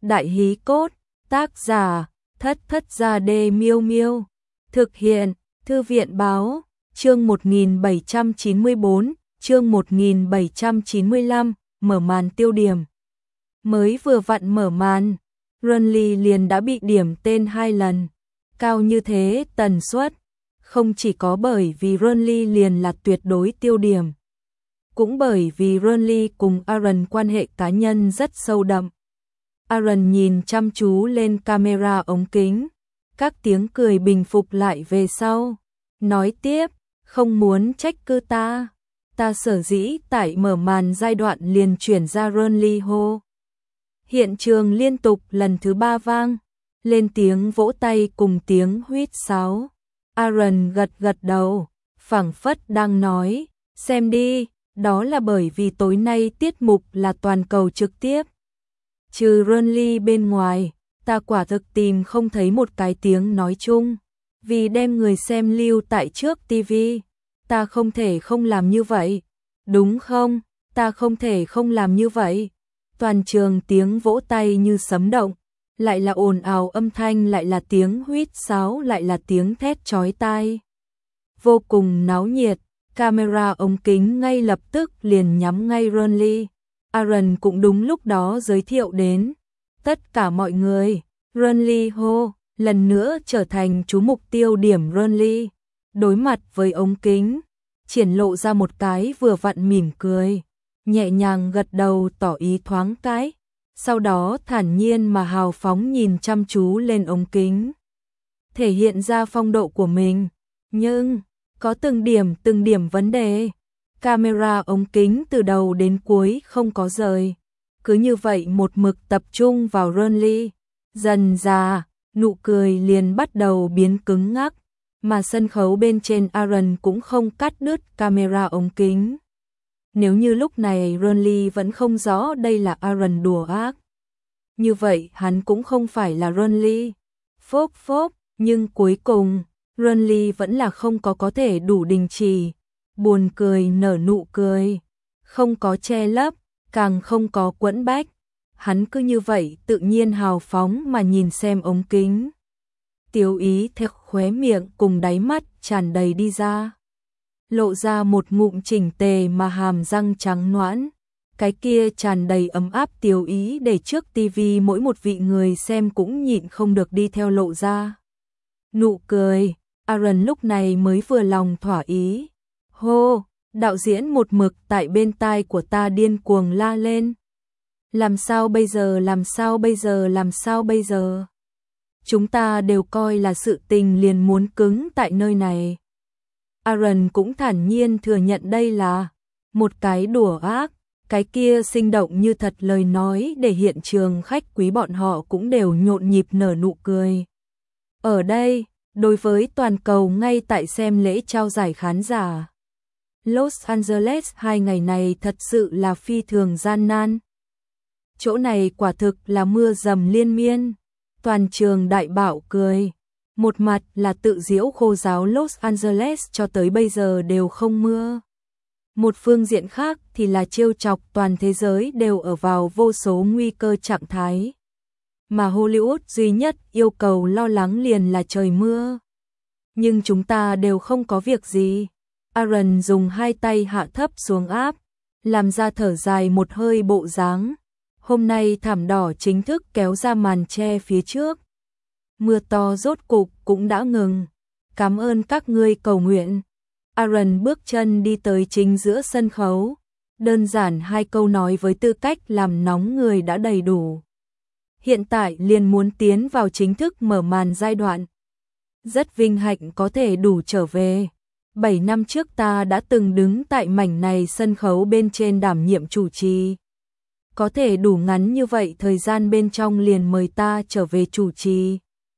Đại hí cốt, tác giả, Thất Thất Gia Đê Miêu Miêu. Thực hiện, Thư viện báo, chương 1794, chương 1795, mở màn tiêu điểm. Mới vừa vặn mở màn, Runly liền đã bị điểm tên 2 lần. Cao như thế tần suất, không chỉ có bởi vì Runly liền là tuyệt đối tiêu điểm, cũng bởi vì Runly cùng Aaron quan hệ cá nhân rất sâu đậm. Aaron nhìn chăm chú lên camera ống kính, các tiếng cười bình phục lại về sau. Nói tiếp, không muốn trách cứ ta. Ta sở dĩ tại mở màn giai đoạn liền chuyển ra Runly hô. Hiện trường liên tục lần thứ 3 vang lên tiếng vỗ tay cùng tiếng huýt sáo. Aaron gật gật đầu, phảng phất đang nói, xem đi, đó là bởi vì tối nay tiết mục là toàn cầu trực tiếp. Trừ Runly bên ngoài, ta quả thực tìm không thấy một cái tiếng nói chung. Vì đem người xem lưu tại trước TV, ta không thể không làm như vậy. Đúng không? Ta không thể không làm như vậy. Toàn trường tiếng vỗ tay như sấm động, lại là ồn ào âm thanh, lại là tiếng huýt sáo, lại là tiếng thét chói tai. Vô cùng náo nhiệt, camera ống kính ngay lập tức liền nhắm ngay Runly. Aaron cũng đúng lúc đó giới thiệu đến tất cả mọi người. Runly hô, lần nữa trở thành chú mục tiêu điểm. Runly đối mặt với ống kính, triển lộ ra một cái vừa vặn mỉm cười, nhẹ nhàng gật đầu tỏ ý thoáng cái, sau đó thản nhiên mà hào phóng nhìn chăm chú lên ống kính, thể hiện ra phong độ của mình. Nhưng có từng điểm vấn đề. Camera ống kính từ đầu đến cuối không có rời, cứ như vậy một mực tập trung vào Runly. Dần dà, nụ cười liền bắt đầu biến cứng ngắc, mà sân khấu bên trên Aaron cũng không cắt đứt camera ống kính. Nếu như lúc này Runly vẫn không rõ đây là Aaron đùa ác, như vậy hắn cũng không phải là Runly. Phốp phốp, nhưng cuối cùng, Runly vẫn là không có thể đủ đình chỉ. Buồn cười nở nụ cười, không có che lấp, càng không có quẫn bách. Hắn cứ như vậy tự nhiên hào phóng mà nhìn xem ống kính. Tiếu ý theo khóe miệng cùng đáy mắt tràn đầy đi ra, lộ ra một ngụm chỉnh tề mà hàm răng trắng nõn. Cái kia tràn đầy ấm áp tiếu ý để trước tivi mỗi một vị người xem cũng nhịn không được đi theo lộ ra nụ cười. Aaron lúc này mới vừa lòng thỏa ý. Hô, đạo diễn một mực tại bên tai của ta điên cuồng la lên. Làm sao bây giờ, làm sao bây giờ, làm sao bây giờ? Chúng ta đều coi là sự tình liền muốn cứng tại nơi này. Aaron cũng thản nhiên thừa nhận đây là một cái đùa ác, cái kia sinh động như thật lời nói để hiện trường khách quý bọn họ cũng đều nhộn nhịp nở nụ cười. Ở đây, đối với toàn cầu ngay tại xem lễ trao giải khán giả Los Angeles 2 ngày này thật sự là phi thường gian nan. Chỗ này quả thực là mưa dầm liên miên. Toàn trường đại bạo cười. Một mặt là tự giễu khô giáo Los Angeles cho tới bây giờ đều không mưa. Một phương diện khác thì là trêu chọc toàn thế giới đều ở vào vô số nguy cơ trạng thái. Mà Hollywood duy nhất yêu cầu lo lắng liền là trời mưa. Nhưng chúng ta đều không có việc gì. Aaron dùng hai tay hạ thấp xuống áp, làm ra thở dài một hơi bộ dáng. Hôm nay thảm đỏ chính thức kéo ra màn che phía trước. Mưa to rốt cục cũng đã ngừng. Cảm ơn các ngươi cầu nguyện. Aaron bước chân đi tới chính giữa sân khấu. Đơn giản 2 câu nói với tư cách làm nóng người đã đầy đủ. Hiện tại liền muốn tiến vào chính thức mở màn giai đoạn. Rất vinh hạnh có thể đủ trở về. 7 năm trước ta đã từng đứng tại mảnh này sân khấu bên trên đảm nhiệm chủ trì. Có thể đủ ngắn như vậy thời gian bên trong liền mời ta trở về chủ trì.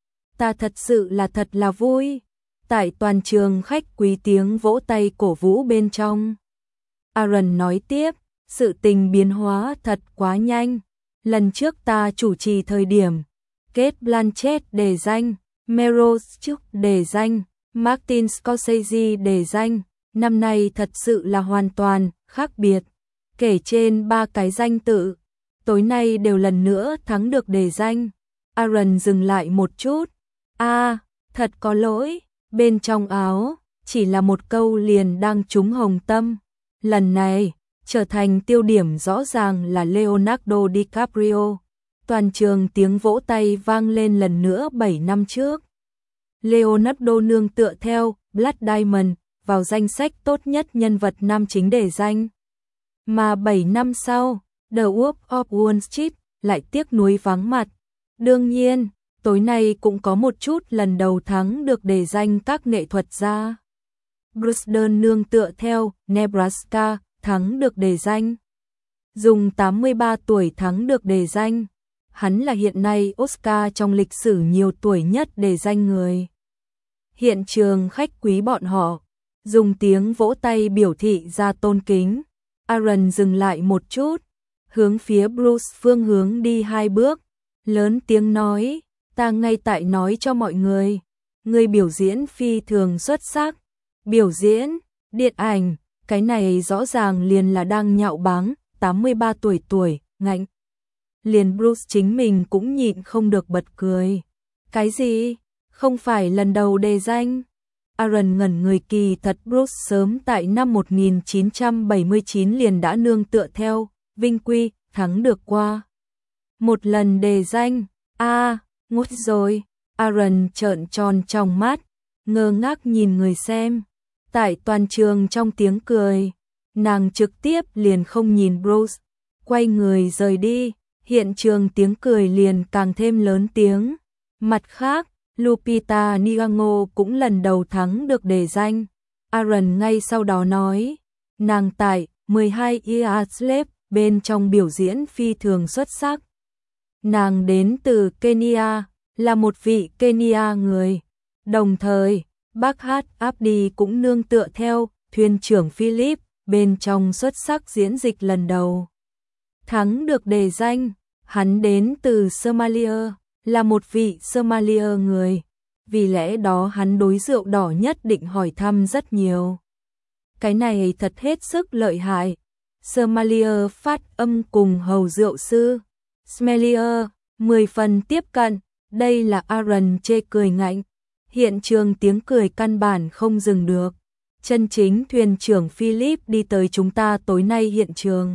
Ta thật sự là thật là vui. Tại toàn trường khách quý tiếng vỗ tay cổ vũ bên trong. Aaron nói tiếp, sự tình biến hóa thật quá nhanh. Lần trước ta chủ trì thời điểm, Cate Blanchett đề danh, Meryl Streep đề danh, Martin Scorsese đề danh. Năm nay thật sự là hoàn toàn khác biệt. Kể trên 3 cái danh tự, tối nay đều lần nữa thắng được đề danh. Aaron dừng lại một chút. Thật có lỗi, bên trong áo, chỉ là một câu liền đang trúng hồng tâm. Lần này, trở thành tiêu điểm rõ ràng là Leonardo DiCaprio. Toàn trường tiếng vỗ tay vang lên lần nữa 7 năm trước. Leonardo nương tựa theo Blood Diamond vào danh sách tốt nhất nhân vật nam chính đề danh. Mà 7 năm sau, The Wolf of Wall Street lại tiếc nuối vắng mặt. Đương nhiên, tối nay cũng có một chút lần đầu thắng được đề danh các nghệ thuật gia. Bruce Dern nương tựa theo Nebraska thắng được đề danh. Dùng 83 tuổi thắng được đề danh. Hắn là hiện nay Oscar trong lịch sử nhiều tuổi nhất đề danh người. Hiện trường khách quý bọn họ dùng tiếng vỗ tay biểu thị ra tôn kính. Aaron dừng lại một chút, hướng phía Bruce phương hướng đi 2 bước, lớn tiếng nói, ta ngay tại nói cho mọi người, người biểu diễn phi thường xuất sắc, biểu diễn, điện ảnh, cái này rõ ràng liền là đang nhạo báng, 83 tuổi, ngạnh. Liền Bruce chính mình cũng nhịn không được bật cười. Cái gì? Không phải lần đầu đề danh? Aaron ngẩn người, kỳ thật Bruce sớm tại năm 1979 liền đã nương tựa theo vinh quy thắng được qua một lần đề danh. Ngốc rồi. Aaron trợn tròn trong mắt, ngơ ngác nhìn người xem. Tại toàn trường trong tiếng cười, nàng trực tiếp liền không nhìn Bruce, quay người rời đi. Hiện trường tiếng cười liền càng thêm lớn tiếng. Mặt khác, Lupita Nyong'o cũng lần đầu thắng được đề danh. Aaron ngay sau đó nói, nàng tại 12 Years Slave bên trong biểu diễn phi thường xuất sắc. Nàng đến từ Kenya, là một vị Kenya người. Đồng thời, Bachat Abdi cũng nương tựa theo thuyền trưởng Philip bên trong xuất sắc diễn dịch lần đầu. Thắng được đề danh, hắn đến từ Somalia, là một vị Somalia người. Vì lẽ đó hắn đối rượu đỏ nhất định hỏi thăm rất nhiều. Cái này thật hết sức lợi hại. Somalia phát âm cùng hầu rượu sư Smelia 10 phần tiếp cận. Đây là Aaron chê cười ngạnh. Hiện trường tiếng cười căn bản không dừng được. Chân chính thuyền trưởng Philip đi tới chúng ta tối nay hiện trường.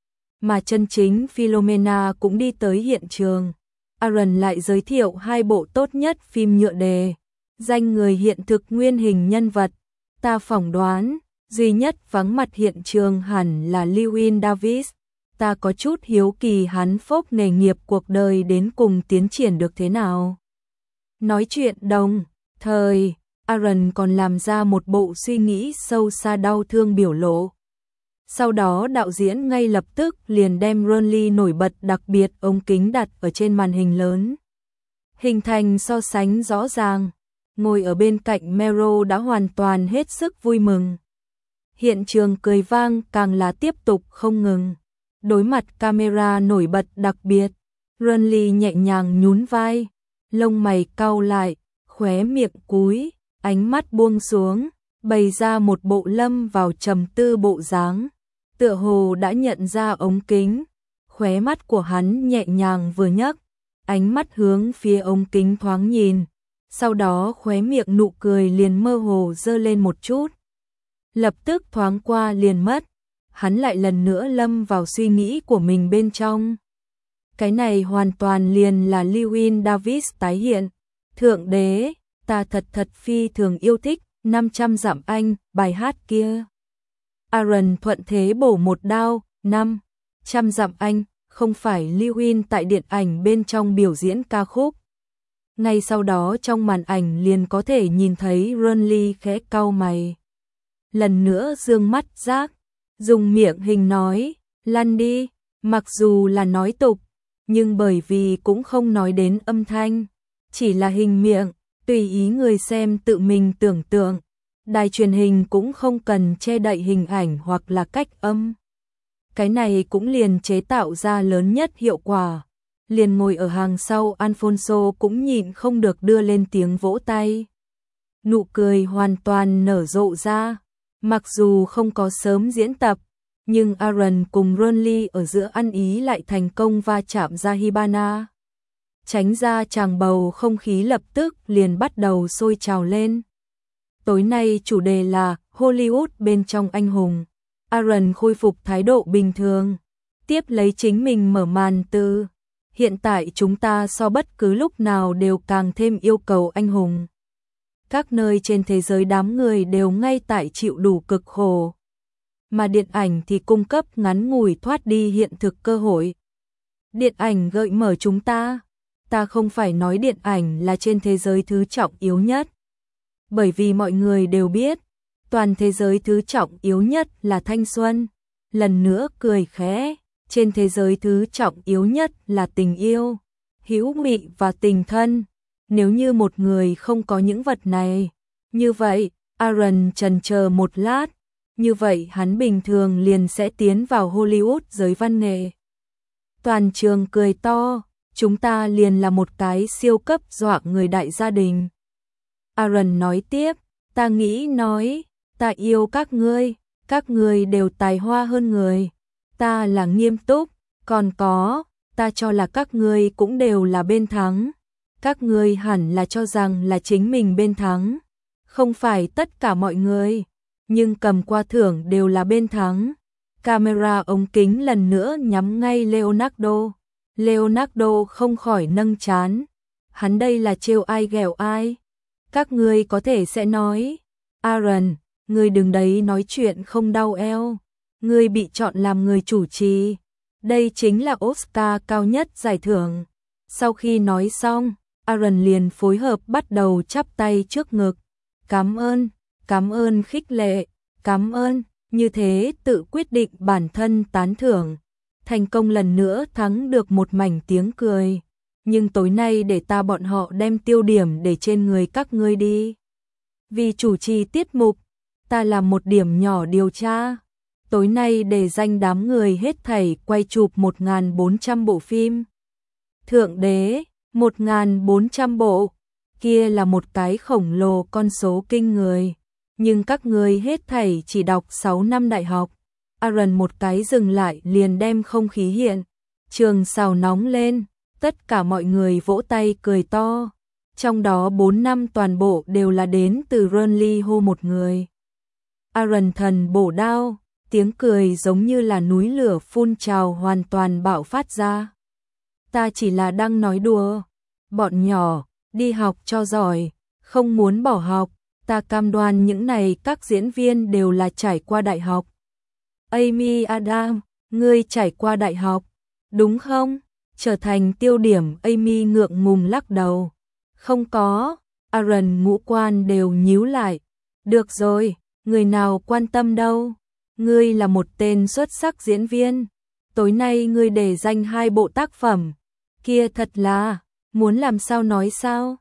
Mà chân chính Philomena cũng đi tới hiện trường. Aaron lại giới thiệu 2 bộ tốt nhất phim nhựa đề. Danh người hiện thực nguyên hình nhân vật. Ta phỏng đoán, duy nhất vắng mặt hiện trường hẳn là Llewyn Davis. Ta có chút hiếu kỳ hắn phốc nghề nghiệp cuộc đời đến cùng tiến triển được thế nào. Nói chuyện đồng thời, Aaron còn làm ra một bộ suy nghĩ sâu xa đau thương biểu lộ. Sau đó đạo diễn ngay lập tức liền đem Ronly nổi bật đặc biệt ống kính đặt ở trên màn hình lớn. Hình thành so sánh rõ ràng, ngồi ở bên cạnh Meryl đã hoàn toàn hết sức vui mừng. Hiện trường cười vang càng là tiếp tục không ngừng. Đối mặt camera nổi bật đặc biệt, Ronly nhẹ nhàng nhún vai, lông mày cau lại, khóe miệng cúi, ánh mắt buông xuống, bày ra một bộ lâm vào trầm tư bộ dáng. Tựa hồ đã nhận ra ống kính, khóe mắt của hắn nhẹ nhàng vừa nhấc, ánh mắt hướng phía ống kính thoáng nhìn, sau đó khóe miệng nụ cười liền mơ hồ dơ lên một chút. Lập tức thoáng qua liền mất, hắn lại lần nữa lâm vào suy nghĩ của mình bên trong. Cái này hoàn toàn liền là Llewyn Davis tái hiện. Thượng đế, ta thật phi thường yêu thích 500 dặm anh, bài hát kia. Aaron thuận thế bổ một đao, 500 dặm anh, không phải Llewyn tại điện ảnh bên trong biểu diễn ca khúc. Ngay sau đó trong màn ảnh liền có thể nhìn thấy Ronly khẽ cau mày. Lần nữa dương mắt giác, dùng miệng hình nói, lăn đi, mặc dù là nói tục, nhưng bởi vì cũng không nói đến âm thanh, chỉ là hình miệng, tùy ý người xem tự mình tưởng tượng. Đài truyền hình cũng không cần che đậy hình ảnh hoặc là cách âm. Cái này cũng liền chế tạo ra lớn nhất hiệu quả. Liền ngồi ở hàng sau Alfonso cũng nhịn không được đưa lên tiếng vỗ tay. Nụ cười hoàn toàn nở rộ ra. Mặc dù không có sớm diễn tập, Nhưng Aaron cùng Ronly ở giữa ăn ý lại thành công va chạm ra Hibana. Tránh ra chàng bầu không khí lập tức liền bắt đầu sôi trào lên. Tối nay chủ đề là Hollywood bên trong anh hùng. Aaron khôi phục thái độ bình thường, tiếp lấy chính mình mở màn từ hiện tại chúng ta so bất cứ lúc nào đều càng thêm yêu cầu anh hùng. Các nơi trên thế giới đám người đều ngay tại chịu đủ cực khổ. Mà điện ảnh thì cung cấp ngắn ngủi thoát đi hiện thực cơ hội. Điện ảnh gợi mở chúng ta. Ta không phải nói điện ảnh là trên thế giới thứ trọng yếu nhất. Bởi vì mọi người đều biết, toàn thế giới thứ trọng yếu nhất là thanh xuân. Lần nữa cười khẽ, trên thế giới thứ trọng yếu nhất là tình yêu, hữu nghị và tình thân. Nếu như một người không có những vật này, như vậy, Aaron chần chờ một lát, như vậy hắn bình thường liền sẽ tiến vào Hollywood giới văn nghệ. Toàn trường cười to, chúng ta liền là một cái siêu cấp dọa người đại gia đình. Aaron nói tiếp, ta nghĩ nói, ta yêu các ngươi đều tài hoa hơn người. Ta là nghiêm túc, còn có, ta cho là các ngươi cũng đều là bên thắng. Các ngươi hẳn là cho rằng là chính mình bên thắng, không phải tất cả mọi người, nhưng cầm qua thưởng đều là bên thắng. Camera ống kính lần nữa nhắm ngay Leonardo. Leonardo không khỏi nâng trán. Hắn đây là trêu ai ghẹo ai? Các ngươi có thể sẽ nói, Aaron, ngươi đừng đấy nói chuyện không đau eo. Ngươi bị chọn làm người chủ trì. Đây chính là Oscar cao nhất giải thưởng. Sau khi nói xong, Aaron liền phối hợp bắt đầu chắp tay trước ngực. Cảm ơn khích lệ, cảm ơn, như thế tự quyết định bản thân tán thưởng. Thành công lần nữa thắng được một mảnh tiếng cười. Nhưng tối nay để ta bọn họ đem tiêu điểm để trên người các ngươi đi. Vì chủ trì tiết mục, ta làm một điểm nhỏ điều tra. Tối nay để danh đám người hết thảy quay chụp 1.400 bộ phim. Thượng đế, 1.400 bộ, kia là một cái khổng lồ con số kinh người. Nhưng các ngươi hết thảy chỉ đọc 6 năm đại học. Aaron một cái dừng lại liền đem không khí hiện. Trường xào nóng lên, tất cả mọi người vỗ tay cười to. Trong đó 4 năm toàn bộ đều là đến từ Ronly Ho một người. Aaron thần bổ đao, tiếng cười giống như là núi lửa phun trào hoàn toàn bạo phát ra. Ta chỉ là đang nói đùa. Bọn nhỏ, đi học cho giỏi, không muốn bỏ học. Ta cam đoan những này các diễn viên đều là trải qua đại học. Amy Adam, ngươi trải qua đại học, đúng không? Trở thành tiêu điểm. Amy ngượng ngùng lắc đầu. Không có. Aaron ngũ quan đều nhíu lại. Được rồi, người nào quan tâm đâu. Ngươi là một tên xuất sắc diễn viên. Tối nay ngươi để danh 2 bộ tác phẩm. Kia thật là, muốn làm sao nói sao?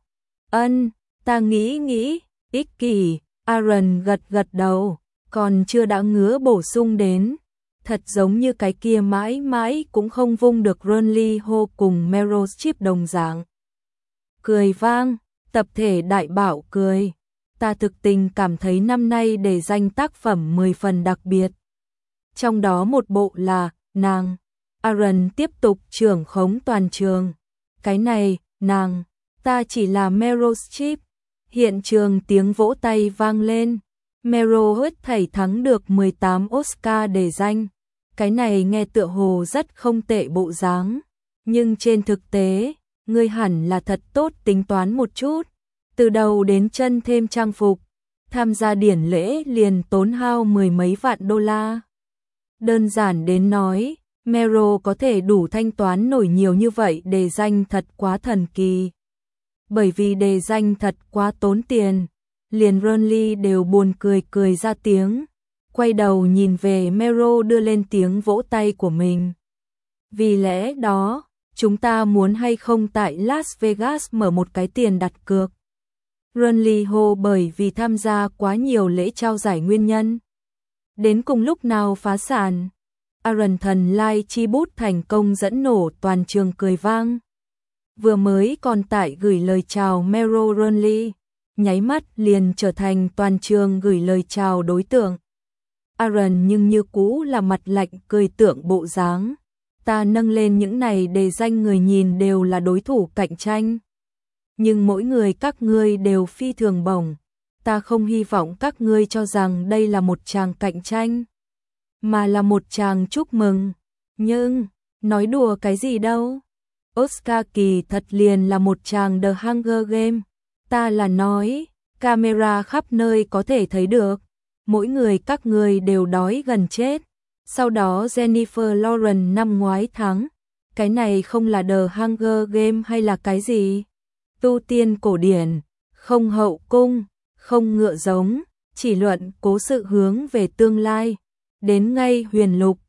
Ta nghĩ, ích kỷ. Aaron gật đầu, còn chưa đã ngứa bổ sung đến. Thật giống như cái kia mãi mãi cũng không vung được Ronly Ho cùng Meryl Streep đồng dạng. Cười vang, tập thể đại bảo cười. Ta thực tình cảm thấy năm nay để danh tác phẩm 10 phần đặc biệt. Trong đó một bộ là nàng. Aaron tiếp tục trưởng khống toàn trường. Cái này, nàng, ta chỉ là Meryl Streep. Hiện trường tiếng vỗ tay vang lên. Meryl hết thảy thắng được 18 Oscar để danh. Cái này nghe tựa hồ rất không tệ bộ dáng. Nhưng trên thực tế, ngươi hẳn là thật tốt tính toán một chút. Từ đầu đến chân thêm trang phục. Tham gia điển lễ liền tốn hao 10 mấy vạn đô la. Đơn giản đến nói, Meryl có thể đủ thanh toán nổi nhiều như vậy đề danh thật quá thần kỳ. Bởi vì đề danh thật quá tốn tiền, liền Ronly đều buồn cười ra tiếng, quay đầu nhìn về Meryl đưa lên tiếng vỗ tay của mình. Vì lẽ đó, chúng ta muốn hay không tại Las Vegas mở một cái tiền đặt cược. Ronly Ho bởi vì tham gia quá nhiều lễ trao giải nguyên nhân. Đến cùng lúc nào phá sản, Aaron thần lai chi bút thành công dẫn nổ toàn trường cười vang. Vừa mới còn tại gửi lời chào Meryl Ronly, nháy mắt liền trở thành toàn trường gửi lời chào đối tượng. Aaron nhưng như cũ là mặt lạnh cười tượng bộ dáng. Ta nâng lên những này để danh người nhìn đều là đối thủ cạnh tranh. Nhưng mỗi người các ngươi đều phi thường bổng. Ta không hy vọng các ngươi cho rằng đây là một tràng cạnh tranh, mà là một tràng chúc mừng. Nhưng, nói đùa cái gì đâu. Oscar kỳ thật liền là một tràng The Hunger Game. Ta là nói, camera khắp nơi có thể thấy được. Mỗi người các ngươi đều đói gần chết. Sau đó Jennifer Lawrence năm ngoái thắng. Cái này không là The Hunger Game hay là cái gì? Tu tiên cổ điển, không hậu cung, không ngựa giống, chỉ luận cố sự hướng về tương lai. Đến ngay huyền lục,